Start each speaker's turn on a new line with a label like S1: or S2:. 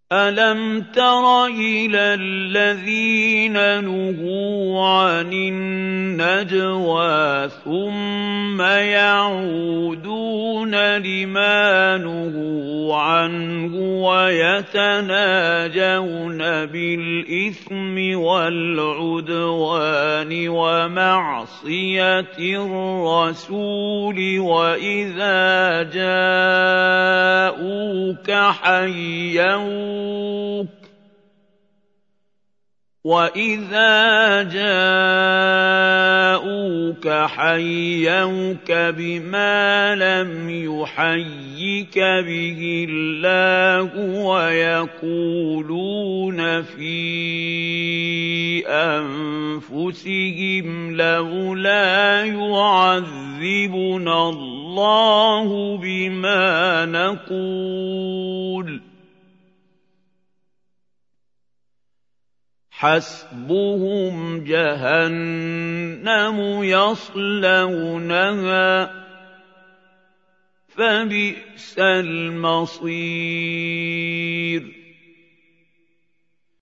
S1: أَلَمْ تَرَ إِلَى الَّذِينَ نُهُوا عَنِ النَّجْوَىٰ ثُمَّ يَعُودُونَ لِمَا نُهُوا عَنْهُ وَيَتَنَاجَوْنَ بِالْإِثْمِ وَالْعُدْوَانِ وَمَعْصِيَتِ الرَّسُولِ وَإِذَا جَاءُوكَ حَيَّوْكَ بِمَا لَمْ يُحَيِّكَ بِهِ اللَّهُ وَيَقُولُونَ فِي أَنفُسِهِمْ لَوْلَا يُعَذِّبُنَا اللَّهُ بِمَا نَقُولُ حَسْبُهُمْ جَهَنَّمُ يَصْلَوْنَهَا فَبِئْسَ الْمَصِيرُ